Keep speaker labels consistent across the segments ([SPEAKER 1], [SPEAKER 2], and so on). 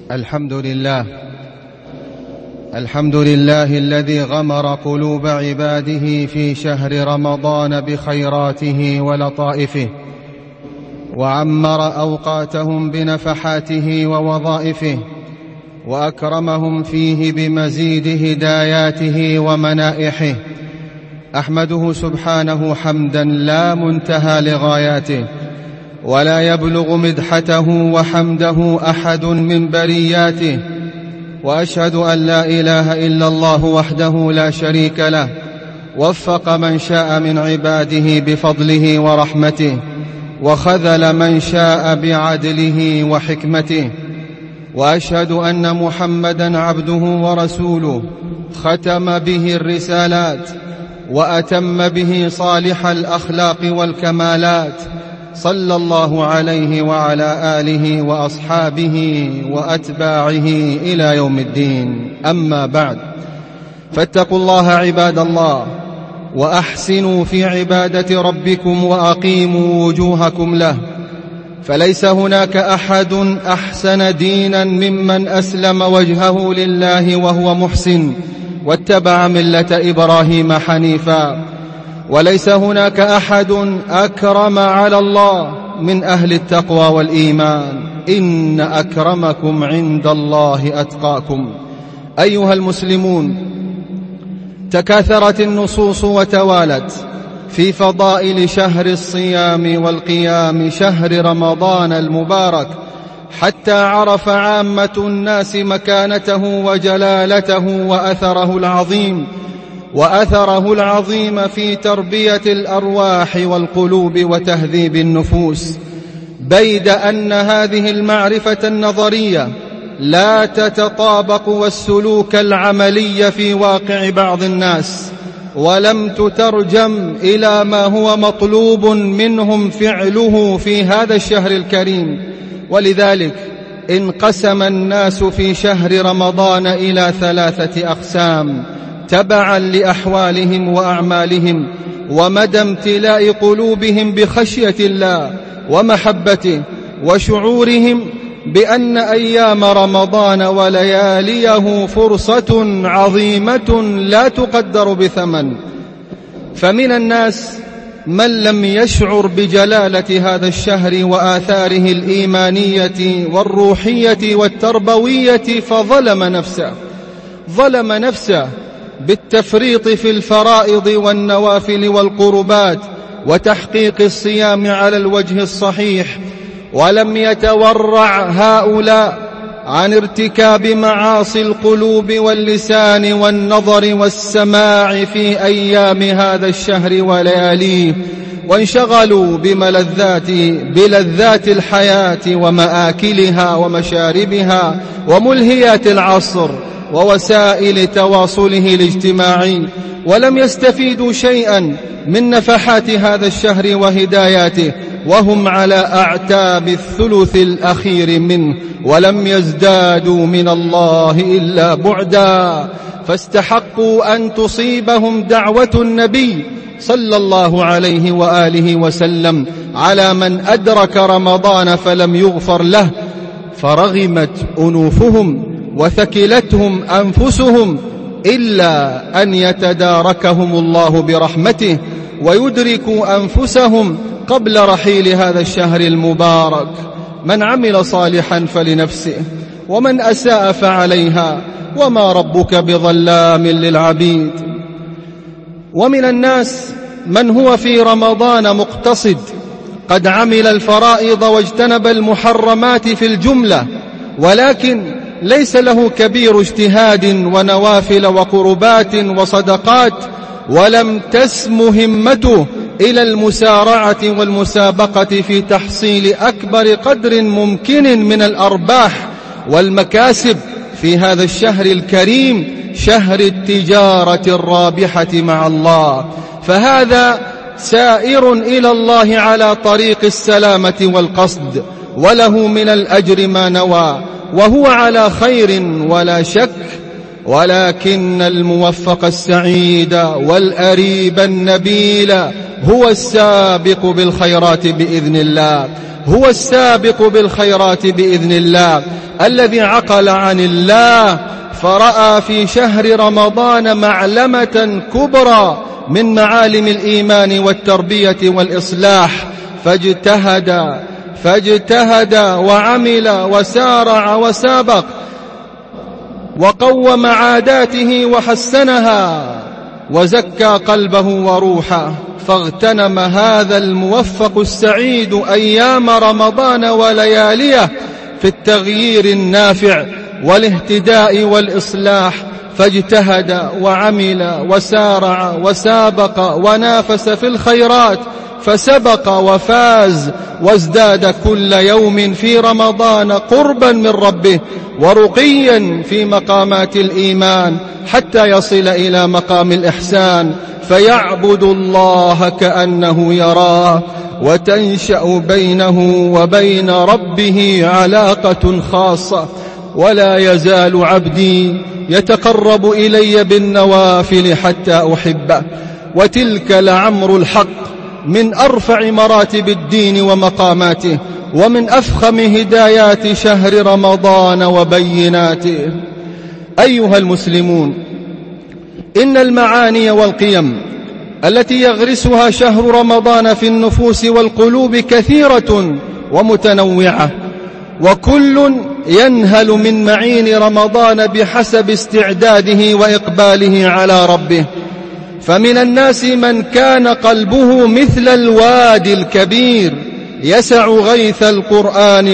[SPEAKER 1] الحمد لله الذي غمر قلوب عباده في شهر رمضان بخيراته ولطائفه، وعمر أوقاتهم بنفحاته ووظائفه، وأكرمهم فيه بمزيد هداياته ومنائحه. أحمده سبحانه حمدا لا منتهى لغاياته، ولا يبلغ مدحته وحمده أحد من برياته، وأشهد أن لا إله إلا الله وحده لا شريك له، وفق من شاء من عباده بفضله ورحمته، وخذل من شاء بعدله وحكمته. وأشهد أن محمدا عبده ورسوله، ختم به الرسالات وأتم به صالح الأخلاق والكمالات، صلى الله عليه وعلى آله وأصحابه وأتباعه إلى يوم الدين. أما بعد، فاتقوا الله عباد الله، وأحسنوا في عبادة ربكم، وأقيموا وجوهكم له، فليس هناك أحد أحسن دينا ممن أسلم وجهه لله وهو محسن واتبع ملة إبراهيم حنيفا، وليس هناك أحد أكرم على الله من أهل التقوى والإيمان، إن أكرمكم عند الله أتقاكم. أيها المسلمون، تكاثرت النصوص وتوالت في فضائل شهر الصيام والقيام، شهر رمضان المبارك، حتى عرف عامة الناس مكانته وجلالته وأثره العظيم في تربية الأرواح والقلوب وتهذيب النفوس، بيد أن هذه المعرفة النظرية لا تتطابق والسلوك العملي في واقع بعض الناس، ولم تترجم إلى ما هو مطلوب منهم فعله في هذا الشهر الكريم. ولذلك انقسم الناس في شهر رمضان إلى 3 أقسام تبعا لأحوالهم وأعمالهم ومدى امتلاء قلوبهم بخشية الله ومحبته، وشعورهم بأن أيام رمضان ولياليه فرصة عظيمة لا تقدر بثمن. فمن الناس من لم يشعر بجلالة هذا الشهر وآثاره الإيمانية والروحية والتربوية، ظلم نفسه بالتفريط في الفرائض والنوافل والقربات وتحقيق الصيام على الوجه الصحيح، ولم يتورع هؤلاء عن ارتكاب معاصي القلوب واللسان والنظر والسماع في أيام هذا الشهر ولياليه، وانشغلوا بلذات الحياة ومآكلها ومشاربها وملهيات العصر ووسائل تواصله الاجتماعي، ولم يستفيدوا شيئا من نفحات هذا الشهر وهداياته، وهم على أعتاب الثلث الأخير منه، ولم يزدادوا من الله إلا بعدا، فاستحقوا أن تصيبهم دعوة النبي صلى الله عليه وآله وسلم على من أدرك رمضان فلم يغفر له، فرغمت أنوفهم وثكلتهم أنفسهم، إلا أن يتداركهم الله برحمته ويدركوا أنفسهم قبل رحيل هذا الشهر المبارك. من عمل صالحا فلنفسه، ومن أساء فعليها، وما ربك بظلام للعبيد. ومن الناس من هو في رمضان مقتصد، قد عمل الفرائض واجتنب المحرمات في الجملة، ولكن ليس له كبير اجتهاد ونوافل وقربات وصدقات، ولم تسم همته إلى المسارعة والمسابقة في تحصيل أكبر قدر ممكن من الأرباح والمكاسب في هذا الشهر الكريم، شهر التجارة الرابحة مع الله، فهذا سائر إلى الله على طريق السلامة والقصد، وله من الأجر ما نوى، وهو على خير ولا شك. ولكن الموفق السعيد والأريب النبيل هو السابق بالخيرات بإذن الله، هو السابق بالخيرات بإذن الله، الذي عقل عن الله فرأى في شهر رمضان معلمة كبرى من معالم الإيمان والتربية والإصلاح، فاجتهد وعمل وسارع وسابق وقوم عاداته وحسنها وزكى قلبه وروحه، فاغتنم هذا الموفق السعيد أيام رمضان ولياليه في التغيير النافع والاهتداء والإصلاح، فاجتهد وعمل وسارع وسابق ونافس في الخيرات، فسبق وفاز وازداد كل يوم في رمضان قربا من ربه ورقيا في مقامات الإيمان، حتى يصل إلى مقام الإحسان فيعبد الله كأنه يراه، وتنشأ بينه وبين ربه علاقة خاصة. ولا يزال عبدي يتقرب إلي بالنوافل حتى أحبه، وتلك لعمر الحق من أرفع مراتب الدين ومقاماته، ومن أفخم هدايات شهر رمضان وبيناته. أيها المسلمون، إن المعاني والقيم التي يغرسها شهر رمضان في النفوس والقلوب كثيرة ومتنوعة، وكل ينهل من معين رمضان بحسب استعداده وإقباله على ربه. فمن الناس من كان قلبه مثل الوادي الكبير يسع غيث القرآن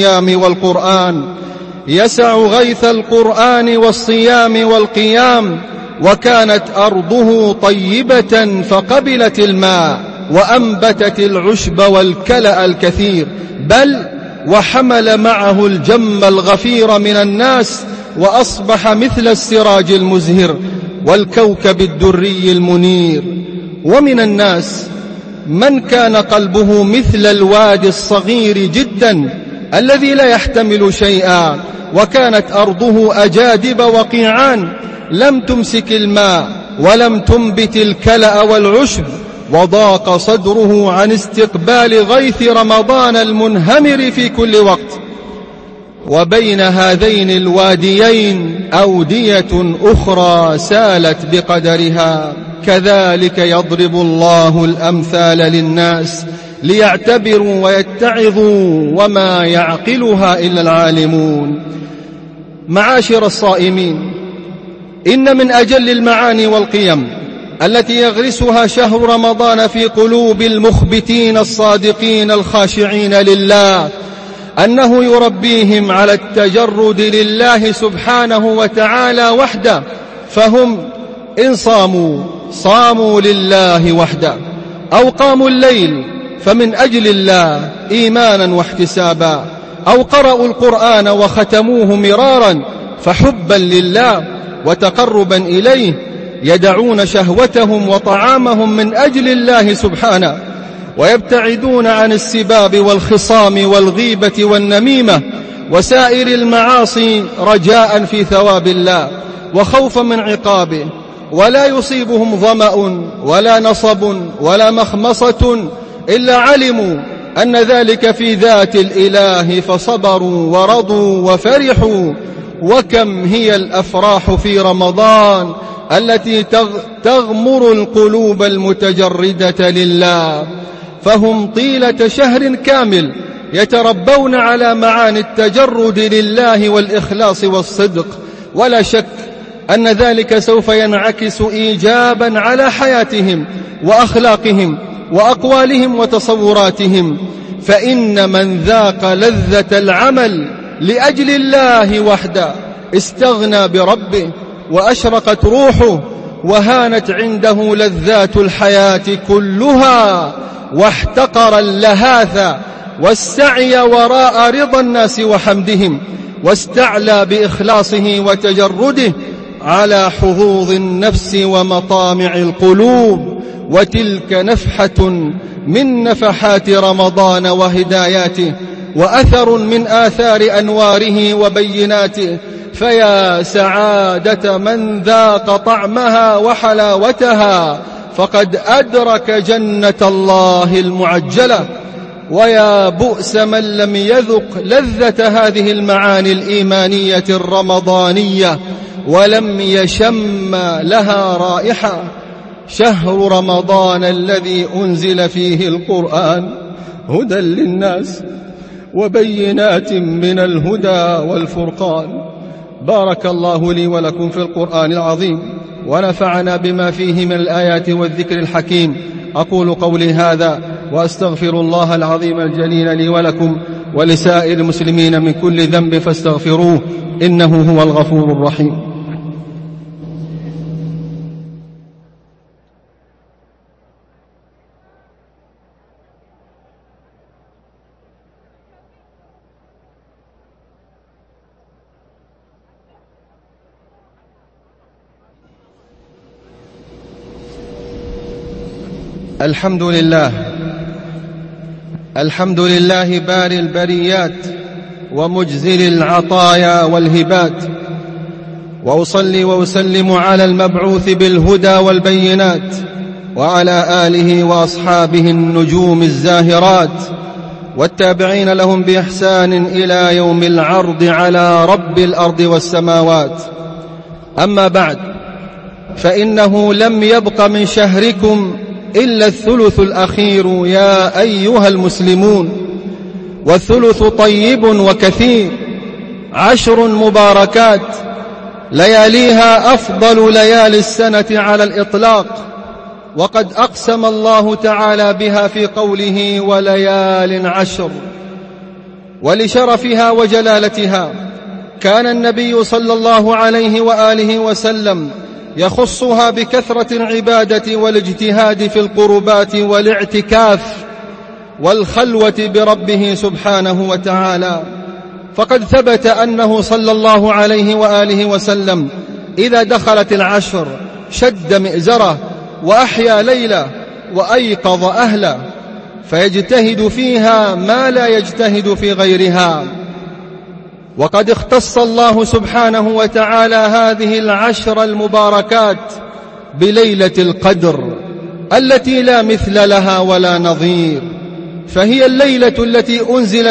[SPEAKER 1] والصيام والقيام، وكانت أرضه طيبة فقبلت الماء وأنبتت العشب والكلأ الكثير، بل وحمل معه الجم الغفير من الناس، وأصبح مثل السراج المزهر والكوكب الدري المنير. ومن الناس من كان قلبه مثل الوادي الصغير جدا الذي لا يحتمل شيئا، وكانت أرضه أجادب وقيعان لم تمسك الماء ولم تنبت الكلأ والعشب، وضاق صدره عن استقبال غيث رمضان المنهمر في كل وقت. وبين هذين الواديين أودية أخرى سالت بقدرها، كذلك يضرب الله الأمثال للناس ليعتبروا ويتعظوا وما يعقلها إلا العالمون. معاشر الصائمين، إن من أجل المعاني والقيم التي يغرسها شهر رمضان في قلوب المخبتين الصادقين الخاشعين لله أنه يربيهم على التجرد لله سبحانه وتعالى وحده، فهم إن صاموا لله وحده، أو قاموا الليل فمن أجل الله إيمانا واحتسابا، أو قرأوا القرآن وختموه مرارا فحبا لله وتقربا إليه، يدعون شهوتهم وطعامهم من أجل الله سبحانه، ويبتعدون عن السباب والخصام والغيبة والنميمة وسائر المعاصي رجاء في ثواب الله وخوفا من عقابه، ولا يصيبهم ظمأ ولا نصب ولا مخمصة إلا علموا أن ذلك في ذات الإله فصبروا ورضوا وفرحوا. وكم هي الأفراح في رمضان التي تغمر القلوب المتجردة لله، فهم طيلة شهر كامل يتربون على معاني التجرد لله والإخلاص والصدق، ولا شك أن ذلك سوف ينعكس إيجابا على حياتهم وأخلاقهم وأقوالهم وتصوراتهم. فإن من ذاق لذة العمل لأجل الله وحده استغنى بربه وأشرقت روحه، وهانت عنده لذات الحياة كلها، واحتقر اللهاث والسعي وراء رضا الناس وحمدهم، واستعلى بإخلاصه وتجرده على حظوظ النفس ومطامع القلوب. وتلك نفحة من نفحات رمضان وهداياته، وأثر من آثار أنواره وبيناته. فيا سعادة من ذاق طعمها وحلاوتها، فقد أدرك جنة الله المعجلة. ويا بؤس من لم يذق لذة هذه المعاني الإيمانية الرمضانية ولم يشم لها رائحة. شهر رمضان الذي أنزل فيه القرآن هدى للناس وبينات من الهدى والفرقان. بارك الله لي ولكم في القرآن العظيم ونفعنا بما فيه من الآيات والذكر الحكيم. أقول قولي هذا وأستغفر الله العظيم الجليل لي ولكم ولسائر المسلمين من كل ذنب فاستغفروه إنه هو الغفور الرحيم. الحمد لله باري البريات ومجزل العطايا والهبات، وأصلي وأسلم على المبعوث بالهدى والبينات وعلى آله وأصحابه النجوم الزاهرات والتابعين لهم بإحسان إلى يوم العرض على رب الأرض والسماوات. أما بعد، فإنه لم يبق من شهركم إلا الثلث الأخير يا أيها المسلمون، والثلث طيب وكثير، 10 مباركات لياليها أفضل ليالي السنة على الإطلاق، وقد أقسم الله تعالى بها في قوله وليال 10. ولشرفها وجلالتها كان النبي صلى الله عليه وآله وسلم يخصها بكثرة العبادة والاجتهاد في القربات والاعتكاف والخلوة بربه سبحانه وتعالى. فقد ثبت أنه صلى الله عليه وآله وسلم إذا دخلت 10 شد مئزره وأحيا ليلة وأيقظ أهله، فيجتهد فيها ما لا يجتهد في غيرها. وقد اختص الله سبحانه وتعالى هذه 10 المباركات بليلة القدر التي لا مثل لها ولا نظير، فهي الليلة التي أنزل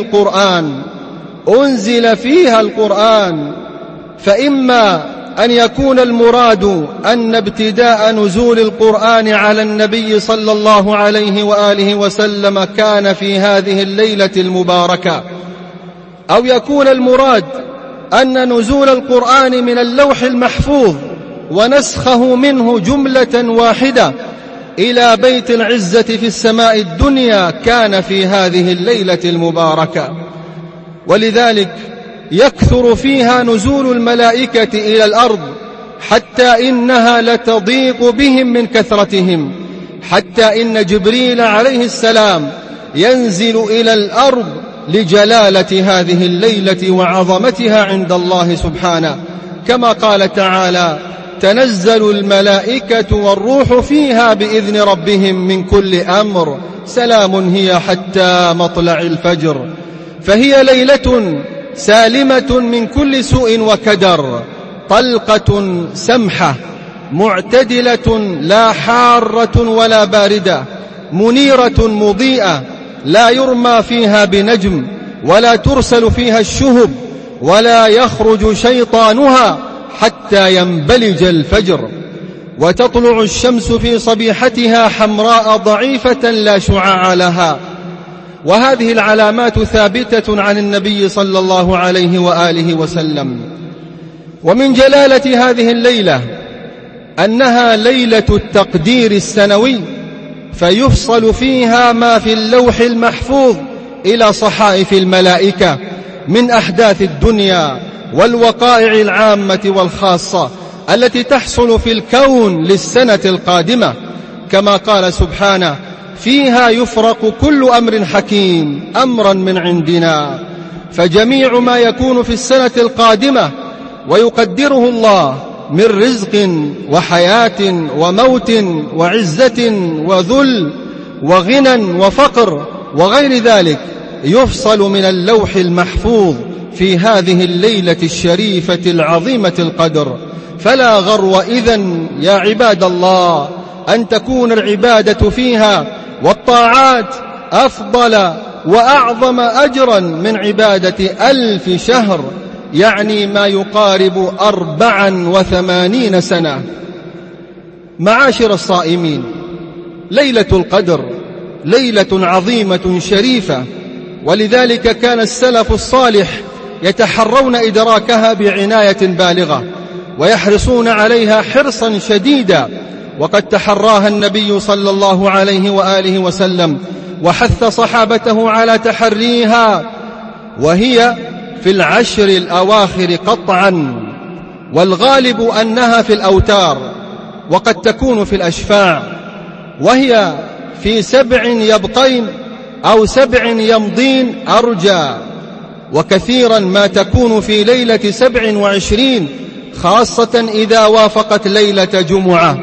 [SPEAKER 1] فيها القرآن. فإما أن يكون المراد أن ابتداء نزول القرآن على النبي صلى الله عليه وآله وسلم كان في هذه الليلة المباركة، أو يكون المراد أن نزول القرآن من اللوح المحفوظ ونسخه منه جملة واحدة إلى بيت العزة في السماء الدنيا كان في هذه الليلة المباركة. ولذلك يكثر فيها نزول الملائكة إلى الأرض حتى إنها لتضيق بهم من كثرتهم، حتى إن جبريل عليه السلام ينزل إلى الأرض لجلالة هذه الليلة وعظمتها عند الله سبحانه، كما قال تعالى: تنزل الملائكة والروح فيها بإذن ربهم من كل أمر سلام هي حتى مطلع الفجر. فهي ليلة سالمة من كل سوء وكدر، طلقة سمحة معتدلة لا حارة ولا باردة، منيرة مضيئة لا يرمى فيها بنجم ولا ترسل فيها الشهب ولا يخرج شيطانها حتى ينبلج الفجر، وتطلع الشمس في صبيحتها حمراء ضعيفة لا شعاع لها. وهذه العلامات ثابتة عن النبي صلى الله عليه وآله وسلم. ومن جلالة هذه الليلة أنها ليلة التقدير السنوي، فيفصل فيها ما في اللوح المحفوظ إلى صحائف الملائكة من أحداث الدنيا والوقائع العامة والخاصة التي تحصل في الكون للسنة القادمة، كما قال سبحانه: فيها يفرق كل أمر حكيم أمرا من عندنا. فجميع ما يكون في السنة القادمة ويقدره الله من رزق وحياة وموت وعزة وذل وغنى وفقر وغير ذلك يفصل من اللوح المحفوظ في هذه الليلة الشريفة العظيمة القدر. فلا غرو إذن يا عباد الله أن تكون العبادة فيها والطاعات أفضل وأعظم أجرا من عبادة 1000 شهر، يعني ما يقارب 84 سنة. معاشر الصائمين، ليلة القدر ليلة عظيمة شريفة، ولذلك كان السلف الصالح يتحرون إدراكها بعناية بالغة ويحرصون عليها حرصا شديدا، وقد تحراها النبي صلى الله عليه وآله وسلم وحث صحابته على تحريها، وهي في العشر الأواخر قطعا، والغالب أنها في الأوتار، وقد تكون في الأشفاع، وهي في 7 يبقين أو 7 يمضين أرجى، وكثيرا ما تكون في ليلة 27، خاصة إذا وافقت ليلة جمعة.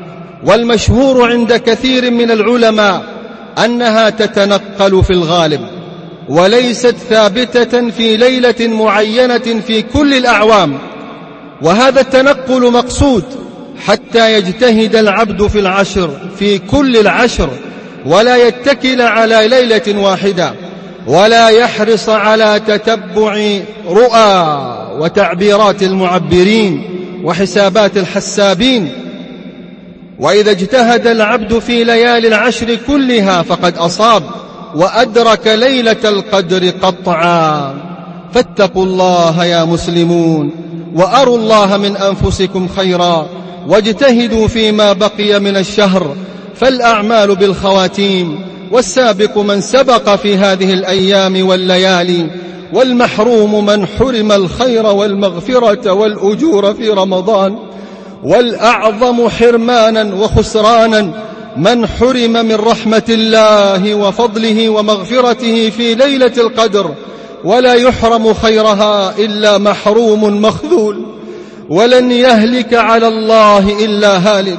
[SPEAKER 1] والمشهور عند كثير من العلماء أنها تتنقل في الغالب، وليست ثابتة في ليلة معينة في كل الأعوام، وهذا التنقل مقصود حتى يجتهد العبد في العشر في كل العشر، ولا يتكل على ليلة واحدة، ولا يحرص على تتبع رؤى وتعبيرات المعبرين وحسابات الحسابين. وإذا اجتهد العبد في ليالي العشر كلها فقد أصاب وأدرك ليلة القدر قطعا. فاتقوا الله يا مسلمون، وأروا الله من أنفسكم خيرا، واجتهدوا فيما بقي من الشهر، فالأعمال بالخواتيم، والسابق من سبق في هذه الأيام والليالي، والمحروم من حرم الخير والمغفرة والأجور في رمضان، والأعظم حرمانا وخسرانا من حرم من رحمة الله وفضله ومغفرته في ليلة القدر، ولا يحرم خيرها إلا محروم مخذول، ولن يهلك على الله إلا هالك،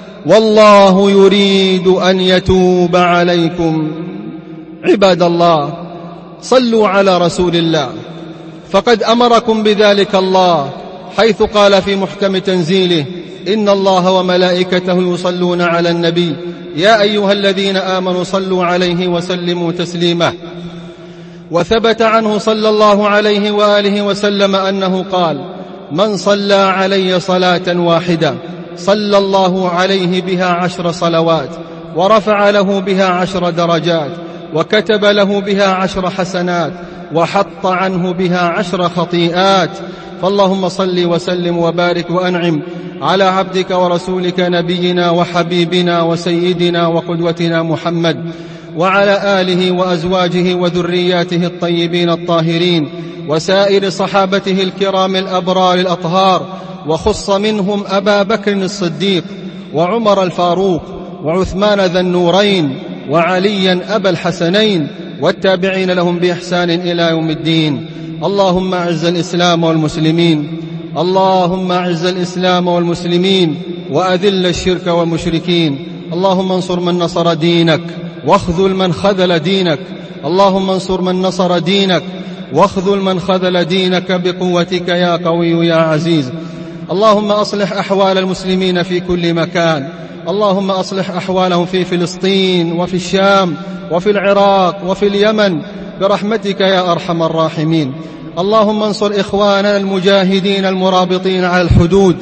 [SPEAKER 1] والله يريد أن يتوب عليكم. عباد الله، صلوا على رسول الله، فقد أمركم بذلك الله، حيث قال في محكم تنزيله: إن الله وملائكته يصلون على النبي يا أيها الذين آمنوا صلوا عليه وسلموا تسليما. وثبت عنه صلى الله عليه وآله وسلم أنه قال: من صلى علي صلاة واحدة صلى الله عليه بها 10 صلوات، ورفع له بها 10 درجات، وكتب له بها 10 حسنات، وحط عنه بها 10 خطيئات. فاللهم صل وسلم وبارك وأنعم على عبدك ورسولك نبينا وحبيبنا وسيدنا وقدوتنا محمد، وعلى آله وأزواجه وذرياته الطيبين الطاهرين، وسائر صحابته الكرام الأبرار الأطهار، وخص منهم أبا بكر الصديق، وعمر الفاروق، وعثمان ذا النورين، وعليا أبا الحسنين، والتابعين لهم بإحسان إلى يوم الدين. اللهم أعز الإسلام والمسلمين، اللهم أعز الإسلام والمسلمين، وأذل الشرك والمشركين. اللهم انصر من نصر دينك، واخذل من خذل دينك. اللهم انصر من نصر دينك، واخذل من خذل دينك بقوتك يا قوي يا عزيز. اللهم أصلح أحوال المسلمين في كل مكان، اللهم أصلح أحوالهم في فلسطين وفي الشام وفي العراق وفي اليمن برحمتك يا أرحم الراحمين. اللهم انصر إخواننا المجاهدين المرابطين على الحدود،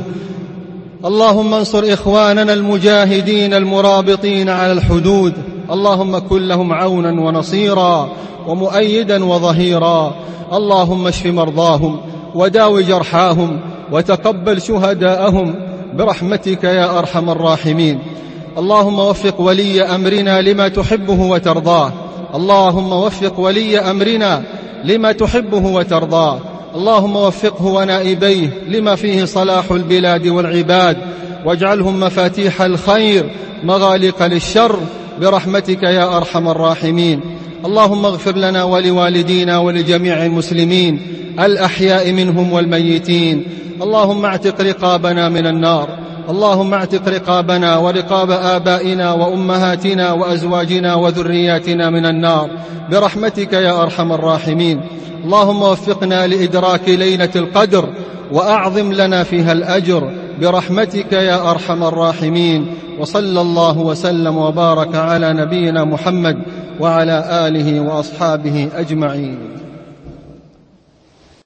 [SPEAKER 1] اللهم انصر إخواننا المجاهدين المرابطين على الحدود. اللهم كن لهم عونا ونصيرا ومؤيدا وظهيرا. اللهم اشف مرضاهم وداو جرحاهم وتقبل شهداءهم برحمتك يا أرحم الراحمين. اللهم وفق ولي أمرنا لما تحبه وترضاه، اللهم وفق ولي أمرنا لما تحبه وترضاه. اللهم وفقه ونائبيه لما فيه صلاح البلاد والعباد، واجعلهم مفاتيح الخير مغالق للشر برحمتك يا أرحم الراحمين. اللهم اغفر لنا ولوالدينا ولجميع المسلمين الأحياء منهم والميتين. اللهم اعتق رقابنا من النار، اللهم اعتق رقابنا ورقاب آبائنا وأمهاتنا وأزواجنا وذرياتنا من النار برحمتك يا أرحم الراحمين. اللهم وفقنا لإدراك ليلة القدر، وأعظم لنا فيها الأجر برحمتك يا أرحم الراحمين. وصلى الله وسلم وبارك على نبينا محمد وعلى آله وأصحابه أجمعين.